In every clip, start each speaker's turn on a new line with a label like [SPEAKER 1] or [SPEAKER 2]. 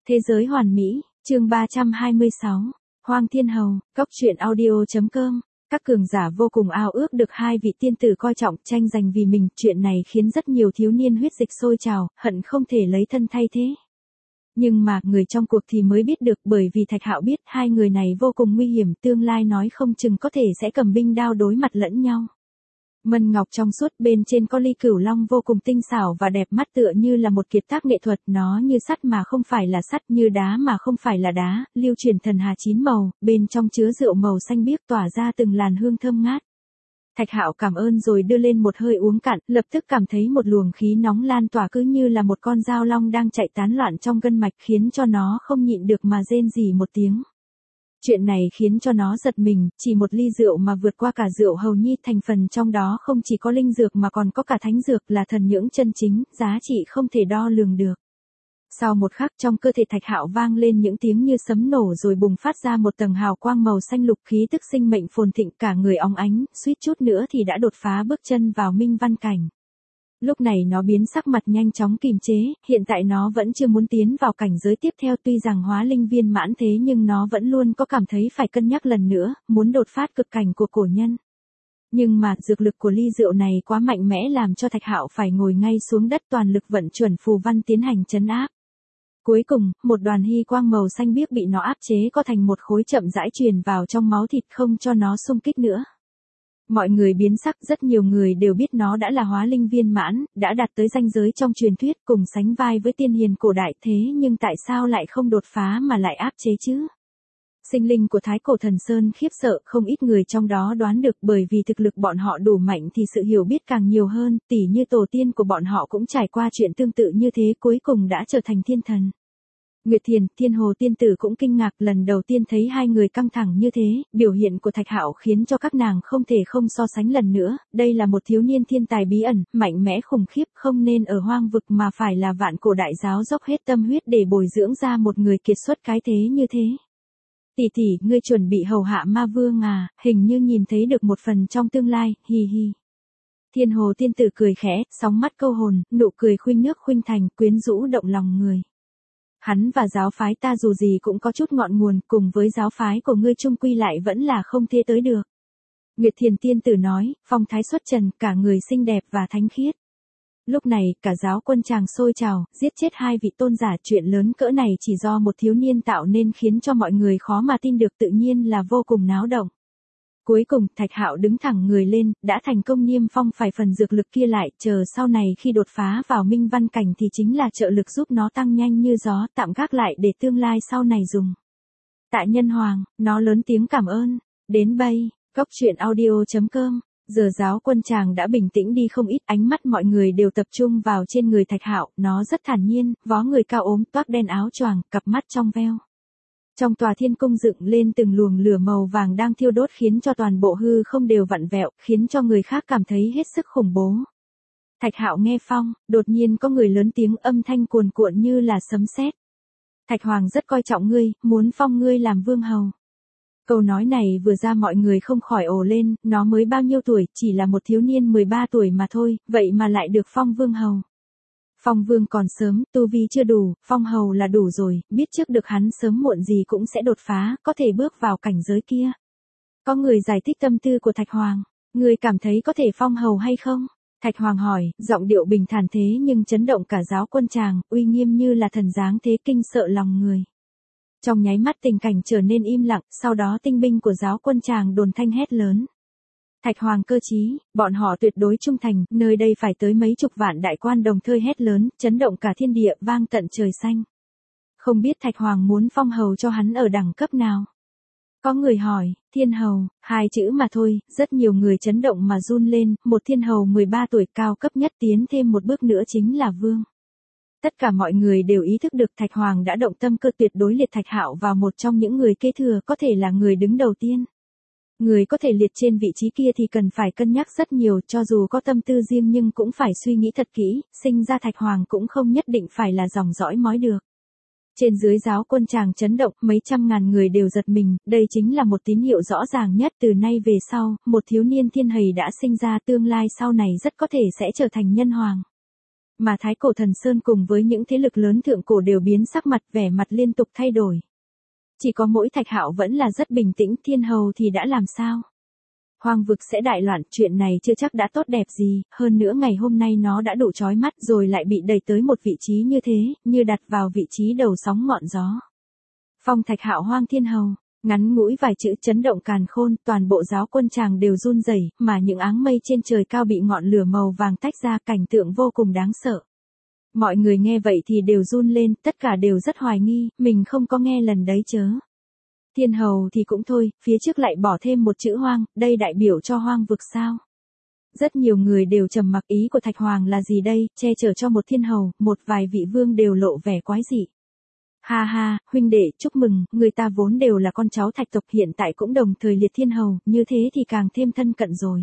[SPEAKER 1] Thế giới hoàn mỹ, chương 326, Hoang Thiên Hầu, Cốc truyện audio.com. Các cường giả vô cùng ao ước được hai vị tiên tử coi trọng, tranh giành vì mình, chuyện này khiến rất nhiều thiếu niên huyết dịch sôi trào, hận không thể lấy thân thay thế. Nhưng mà, người trong cuộc thì mới biết được, bởi vì Thạch Hạo biết hai người này vô cùng nguy hiểm, tương lai nói không chừng có thể sẽ cầm binh đao đối mặt lẫn nhau. Mân ngọc trong suốt, bên trên có ly cửu long vô cùng tinh xảo và đẹp mắt, tựa như là một kiệt tác nghệ thuật, nó như sắt mà không phải là sắt, như đá mà không phải là đá, lưu truyền thần hà 9 màu, bên trong chứa rượu màu xanh biếc tỏa ra từng làn hương thơm ngát. Thạch Hạo cảm ơn rồi đưa lên một hơi uống cạn, lập tức cảm thấy một luồng khí nóng lan tỏa, cứ như là một con dao long đang chạy tán loạn trong gân mạch, khiến cho nó không nhịn được mà rên rỉ một tiếng. Chuyện này khiến cho nó giật mình, chỉ một ly rượu mà vượt qua cả rượu hầu nhi, thành phần trong đó không chỉ có linh dược mà còn có cả thánh dược, là thần nhưỡng chân chính, giá trị không thể đo lường được. Sau một khắc, trong cơ thể Thạch Hạo vang lên những tiếng như sấm nổ, rồi bùng phát ra một tầng hào quang màu xanh lục, khí tức sinh mệnh phồn thịnh, cả người óng ánh, suýt chút nữa thì đã đột phá bước chân vào minh văn cảnh. Lúc này nó biến sắc mặt, nhanh chóng kìm chế, hiện tại nó vẫn chưa muốn tiến vào cảnh giới tiếp theo, tuy rằng hóa linh viên mãn thế nhưng nó vẫn luôn có cảm thấy phải cân nhắc lần nữa, muốn đột phát cực cảnh của cổ nhân. Nhưng mà, dược lực của ly rượu này quá mạnh mẽ, làm cho Thạch Hạo phải ngồi ngay xuống đất, toàn lực vận chuẩn phù văn tiến hành trấn áp. Cuối cùng, một đoàn hy quang màu xanh biếc bị nó áp chế co thành một khối, chậm rãi truyền vào trong máu thịt, không cho nó xung kích nữa. Mọi người biến sắc, rất nhiều người đều biết nó đã là hóa linh viên mãn, đã đạt tới ranh giới trong truyền thuyết, cùng sánh vai với tiên hiền cổ đại, thế nhưng tại sao lại không đột phá mà lại áp chế chứ? Sinh linh của Thái Cổ Thần Sơn khiếp sợ, không ít người trong đó đoán được, bởi vì thực lực bọn họ đủ mạnh thì sự hiểu biết càng nhiều hơn, tỉ như tổ tiên của bọn họ cũng trải qua chuyện tương tự như thế, cuối cùng đã trở thành thiên thần. Nguyệt Thiền, Thiên Hồ tiên tử cũng kinh ngạc, lần đầu tiên thấy hai người căng thẳng như thế, biểu hiện của Thạch Hạo khiến cho các nàng không thể không so sánh lần nữa, đây là một thiếu niên thiên tài bí ẩn, mạnh mẽ khủng khiếp, không nên ở hoang vực mà phải là Vạn Cổ Đại Giáo dốc hết tâm huyết để bồi dưỡng ra một người kiệt xuất cái thế như thế. Tỷ tỷ, ngươi chuẩn bị hầu hạ ma vương à, hình như nhìn thấy được một phần trong tương lai, hi hi. Thiên Hồ tiên tử cười khẽ, sóng mắt câu hồn, nụ cười khuynh nước khuynh thành, quyến rũ động lòng người. Hắn và giáo phái ta dù gì cũng có chút ngọn nguồn, cùng với giáo phái của ngươi chung quy lại vẫn là không thể tới được. Nguyệt Thiền tiên tử nói, phong thái xuất trần, cả người xinh đẹp và thánh khiết. Lúc này, cả giáo quân tràng sôi trào, giết chết hai vị tôn giả, chuyện lớn cỡ này chỉ do một thiếu niên tạo nên, khiến cho mọi người khó mà tin được, tự nhiên là vô cùng náo động. Cuối cùng, Thạch Hạo đứng thẳng người lên, đã thành công niêm phong phải phần dược lực kia lại, chờ sau này khi đột phá vào minh văn cảnh thì chính là trợ lực giúp nó tăng nhanh như gió, tạm gác lại để tương lai sau này dùng. Tạ Nhân Hoàng, nó lớn tiếng cảm ơn. Đến bây, Cốc truyện audio.com. Giờ giáo quân tràng đã bình tĩnh đi không ít, ánh mắt mọi người đều tập trung vào trên người Thạch Hạo, nó rất thản nhiên, vó người cao ốm, toác đen áo choàng, cặp mắt trong veo. Trong tòa thiên cung dựng lên từng luồng lửa màu vàng đang thiêu đốt, khiến cho toàn bộ hư không đều vặn vẹo, khiến cho người khác cảm thấy hết sức khủng bố. Thạch Hạo nghe phong, đột nhiên có người lớn tiếng, âm thanh cuồn cuộn như là sấm sét. Thạch Hoàng rất coi trọng ngươi, muốn phong ngươi làm vương hầu. Câu nói này vừa ra mọi người không khỏi ồ lên, nó mới bao nhiêu tuổi, chỉ là một thiếu niên 13 tuổi mà thôi, vậy mà lại được phong vương hầu. Phong vương còn sớm, tu vi chưa đủ, phong hầu là đủ rồi, biết trước được hắn sớm muộn gì cũng sẽ đột phá, có thể bước vào cảnh giới kia. Có người giải thích tâm tư của Thạch Hoàng, người cảm thấy có thể phong hầu hay không? Thạch Hoàng hỏi, giọng điệu bình thản thế nhưng chấn động cả giáo quân tràng, uy nghiêm như là thần dáng thế, kinh sợ lòng người. Trong nháy mắt tình cảnh trở nên im lặng, sau đó tinh binh của giáo quân tràng đồn thanh hét lớn. Thạch Hoàng cơ trí, bọn họ tuyệt đối trung thành, nơi đây phải tới mấy chục vạn đại quan đồng thời hét lớn, chấn động cả thiên địa, vang tận trời xanh. Không biết Thạch Hoàng muốn phong hầu cho hắn ở đẳng cấp nào? Có người hỏi, thiên hầu, hai chữ mà thôi, rất nhiều người chấn động mà run lên, một thiên hầu 13 tuổi, cao cấp nhất, tiến thêm một bước nữa chính là vương. Tất cả mọi người đều ý thức được Thạch Hoàng đã động tâm cơ, tuyệt đối liệt Thạch Hạo vào một trong những người kế thừa, có thể là người đứng đầu tiên. Người có thể liệt trên vị trí kia thì cần phải cân nhắc rất nhiều, cho dù có tâm tư riêng nhưng cũng phải suy nghĩ thật kỹ, sinh ra Thạch Hoàng cũng không nhất định phải là dòng dõi mói được. Trên dưới giáo quân tràng chấn động, mấy trăm ngàn người đều giật mình, đây chính là một tín hiệu rõ ràng nhất, từ nay về sau, một thiếu niên thiên hầy đã sinh ra, tương lai sau này rất có thể sẽ trở thành nhân hoàng. Mà Thái Cổ Thần Sơn cùng với những thế lực lớn thượng cổ đều biến sắc mặt, vẻ mặt liên tục thay đổi. Chỉ có mỗi Thạch Hạo vẫn là rất bình tĩnh, Thiên Hầu thì đã làm sao? Hoang vực sẽ đại loạn, chuyện này chưa chắc đã tốt đẹp gì, hơn nữa ngày hôm nay nó đã đủ chói mắt rồi lại bị đẩy tới một vị trí như thế, như đặt vào vị trí đầu sóng ngọn gió. Phong Thạch Hạo Hoang Thiên Hầu, ngắn ngủi vài chữ chấn động càn khôn, toàn bộ giáo quân tràng đều run rẩy, mà những áng mây trên trời cao bị ngọn lửa màu vàng tách ra, cảnh tượng vô cùng đáng sợ. Mọi người nghe vậy thì đều run lên, tất cả đều rất hoài nghi, mình không có nghe lần đấy chớ. Thiên Hầu thì cũng thôi, phía trước lại bỏ thêm một chữ hoang, đây đại biểu cho hoang vực sao? Rất nhiều người đều trầm mặc, ý của Thạch Hoàng là gì đây, che chở cho một thiên hầu, một vài vị vương đều lộ vẻ quái dị. Ha ha, huynh đệ, chúc mừng, người ta vốn đều là con cháu Thạch tộc, hiện tại cũng đồng thời liệt thiên hầu, như thế thì càng thêm thân cận rồi.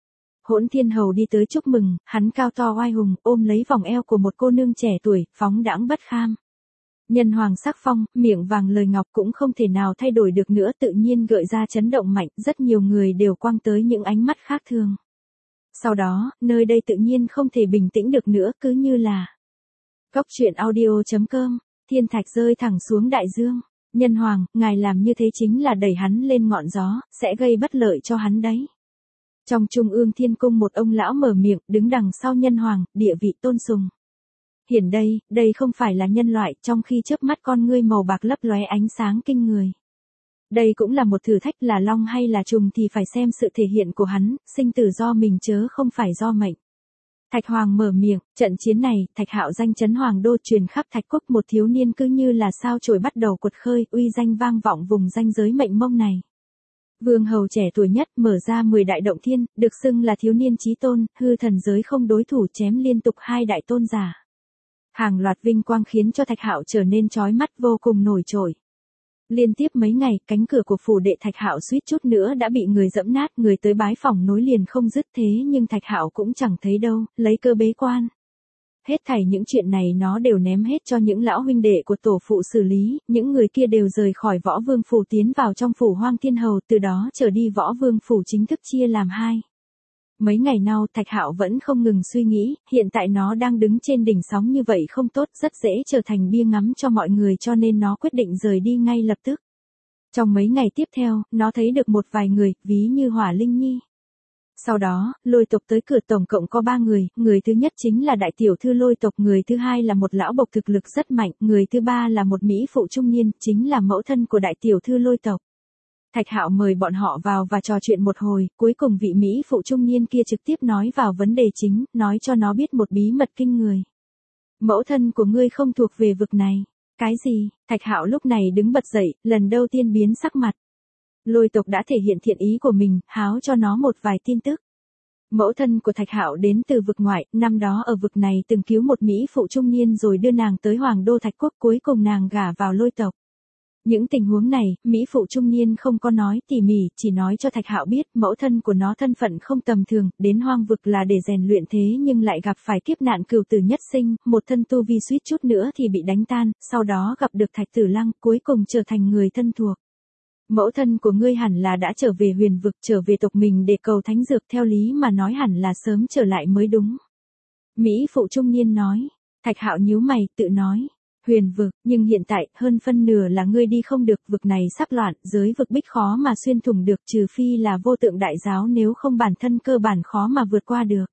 [SPEAKER 1] Hỗn Thiên Hầu đi tới chúc mừng, hắn cao to oai hùng, ôm lấy vòng eo của một cô nương trẻ tuổi, phóng đãng bất kham. Nhân hoàng sắc phong, miệng vàng lời ngọc cũng không thể nào thay đổi được nữa, tự nhiên gợi ra chấn động mạnh, rất nhiều người đều quăng tới những ánh mắt khác thường. Sau đó, nơi đây tự nhiên không thể bình tĩnh được nữa, cứ như là Cốc truyện audio.com, thiên thạch rơi thẳng xuống đại dương. Nhân hoàng, ngài làm như thế chính là đẩy hắn lên ngọn gió, sẽ gây bất lợi cho hắn đấy. Trong trung ương thiên cung một ông lão mở miệng, đứng đằng sau nhân hoàng, địa vị tôn sùng. Hiển đây không phải là nhân loại, trong khi chớp mắt con ngươi màu bạc lấp lóe ánh sáng kinh người. Đây cũng là một thử thách, là long hay là trùng thì phải xem sự thể hiện của hắn, sinh tử do mình chớ không phải do mệnh. Thạch Hoàng mở miệng, trận chiến này, Thạch Hạo danh chấn hoàng đô truyền khắp Thạch Quốc, một thiếu niên cứ như là sao chổi bắt đầu cuột khơi, uy danh vang vọng vùng ranh giới mệnh mông này. Vương hầu trẻ tuổi nhất, mở ra 10 đại động thiên, được xưng là thiếu niên chí tôn, hư thần giới không đối thủ, chém liên tục 2 đại tôn giả. Hàng loạt vinh quang khiến cho Thạch Hạo trở nên chói mắt, vô cùng nổi trội. Liên tiếp mấy ngày, cánh cửa của phủ đệ Thạch Hạo suýt chút nữa đã bị người giẫm nát, người tới bái phỏng nối liền không dứt, thế nhưng Thạch Hạo cũng chẳng thấy đâu, lấy cơ bế quan. Hết thảy những chuyện này nó đều ném hết cho những lão huynh đệ của tổ phụ xử lý, những người kia đều rời khỏi Võ Vương phủ tiến vào trong phủ Hoang Thiên Hầu, từ đó trở đi Võ Vương phủ chính thức chia làm hai. Mấy ngày nào Thạch Hạo vẫn không ngừng suy nghĩ, hiện tại nó đang đứng trên đỉnh sóng như vậy không tốt, rất dễ trở thành bia ngắm cho mọi người, cho nên nó quyết định rời đi ngay lập tức. Trong mấy ngày tiếp theo, nó thấy được một vài người, ví như Hỏa Linh Nhi. Sau đó, Lôi tộc tới cửa, tổng cộng có 3 người thứ nhất chính là đại tiểu thư Lôi tộc, người thứ hai là một lão bộc thực lực rất mạnh, người thứ ba là một mỹ phụ trung niên, chính là mẫu thân của đại tiểu thư Lôi tộc. Thạch Hạo mời bọn họ vào và trò chuyện một hồi, cuối cùng vị mỹ phụ trung niên kia trực tiếp nói vào vấn đề chính, nói cho nó biết một bí mật kinh người. Mẫu thân của ngươi không thuộc về vực này. Cái gì? Thạch Hạo lúc này đứng bật dậy, lần đầu tiên biến sắc mặt. Lôi tộc đã thể hiện thiện ý của mình, háo cho nó một vài tin tức. Mẫu thân của Thạch Hạo đến từ vực ngoại, năm đó ở vực này từng cứu một mỹ phụ trung niên rồi đưa nàng tới Hoàng đô Thạch Quốc, cuối cùng nàng gả vào Lôi tộc. Những tình huống này, mỹ phụ trung niên không có nói tỉ mỉ, chỉ nói cho Thạch Hạo biết mẫu thân của nó thân phận không tầm thường, đến hoang vực là để rèn luyện thế nhưng lại gặp phải kiếp nạn cửu tử nhất sinh, một thân tu vi suýt chút nữa thì bị đánh tan, sau đó gặp được Thạch Tử Lăng, cuối cùng trở thành người thân thuộc. Mẫu thân của ngươi hẳn là đã trở về huyền vực, trở về tộc mình để cầu thánh dược, theo lý mà nói hẳn là sớm trở lại mới đúng. Mỹ phụ trung niên nói. Thạch Hạo nhíu mày, tự nói. Huyền vực, nhưng hiện tại, hơn phân nửa là ngươi đi không được, vực này sắp loạn, giới vực bích khó mà xuyên thủng được, trừ phi là vô tượng đại giáo, nếu không bản thân cơ bản khó mà vượt qua được.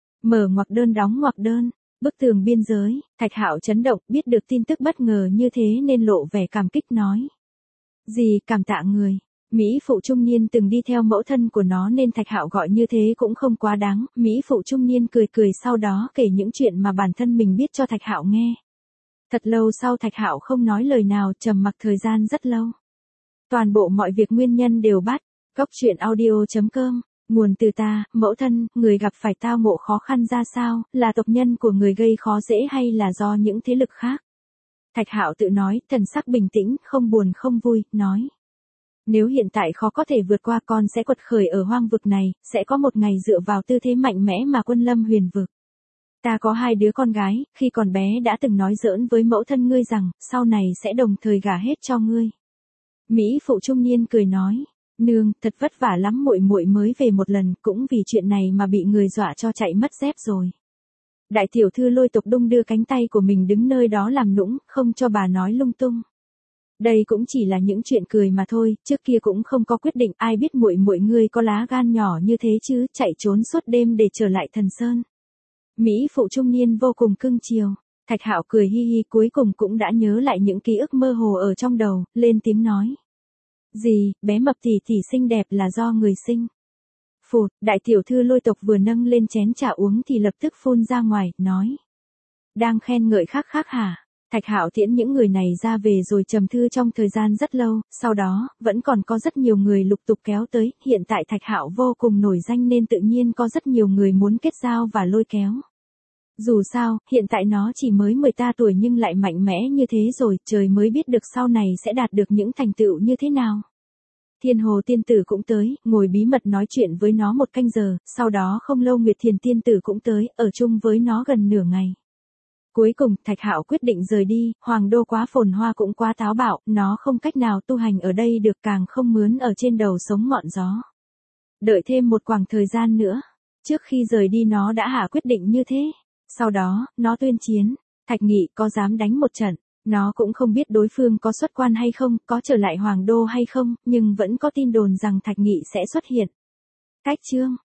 [SPEAKER 1] Mở ngoặc đơn đóng ngoặc đơn, bức tường biên giới, Thạch Hạo chấn động, biết được tin tức bất ngờ như thế nên lộ vẻ cảm kích nói. Gì, cảm tạ người. Mỹ phụ trung niên từng đi theo mẫu thân của nó nên Thạch Hạo gọi như thế cũng không quá đáng, Mỹ phụ trung niên cười cười sau đó kể những chuyện mà bản thân mình biết cho Thạch Hạo nghe. Thật lâu sau Thạch Hạo không nói lời nào, trầm mặc thời gian rất lâu. Toàn bộ mọi việc nguyên nhân đều bắt. Cốc truyện audio.com, nguồn từ ta, mẫu thân, người gặp phải tao ngộ khó khăn ra sao, là tộc nhân của người gây khó dễ hay là do những thế lực khác? Thạch Hạo tự nói, thần sắc bình tĩnh, không buồn không vui, nói. Nếu hiện tại khó có thể vượt qua, con sẽ quật khởi ở hoang vực này, sẽ có một ngày dựa vào tư thế mạnh mẽ mà quân lâm huyền vực. Ta có 2 đứa con gái, khi còn bé đã từng nói giỡn với mẫu thân ngươi rằng, sau này sẽ đồng thời gả hết cho ngươi. Mỹ phụ trung niên cười nói, nương, thật vất vả lắm muội muội mới về một lần, cũng vì chuyện này mà bị người dọa cho chạy mất dép rồi. Đại tiểu thư Lôi Tộc đung đưa cánh tay của mình đứng nơi đó làm nũng, không cho bà nói lung tung. Đây cũng chỉ là những chuyện cười mà thôi, trước kia cũng không có quyết định, ai biết muội muội ngươi có lá gan nhỏ như thế chứ, chạy trốn suốt đêm để trở lại Thần Sơn. Mỹ phụ trung niên vô cùng cưng chiều. Thạch Hạo cười hi hi, cuối cùng cũng đã nhớ lại những ký ức mơ hồ ở trong đầu, lên tiếng nói. Gì, bé mập tỷ tỷ xinh đẹp là do người sinh. Phụt, đại tiểu thư Lôi Tộc vừa nâng lên chén trà uống thì lập tức phun ra ngoài, nói. Đang khen ngợi khác khác hả? Thạch Hạo tiễn những người này ra về rồi trầm thư trong thời gian rất lâu, sau đó, vẫn còn có rất nhiều người lục tục kéo tới, hiện tại Thạch Hạo vô cùng nổi danh nên tự nhiên có rất nhiều người muốn kết giao và lôi kéo. Dù sao, hiện tại nó chỉ mới 18 tuổi nhưng lại mạnh mẽ như thế rồi, trời mới biết được sau này sẽ đạt được những thành tựu như thế nào. Thiên Hồ tiên tử cũng tới, ngồi bí mật nói chuyện với nó 1 canh giờ, sau đó không lâu Nguyệt Thiền tiên tử cũng tới, ở chung với nó gần nửa ngày. Cuối cùng, Thạch Hạo quyết định rời đi, Hoàng Đô quá phồn hoa cũng quá táo bạo, nó không cách nào tu hành ở đây được, càng không mướn ở trên đầu sống ngọn gió. Đợi thêm một quãng thời gian nữa, trước khi rời đi nó đã hạ quyết định như thế. Sau đó, nó tuyên chiến, Thạch Nghị có dám đánh một trận, nó cũng không biết đối phương có xuất quan hay không, có trở lại Hoàng Đô hay không, nhưng vẫn có tin đồn rằng Thạch Nghị sẽ xuất hiện. Cách chương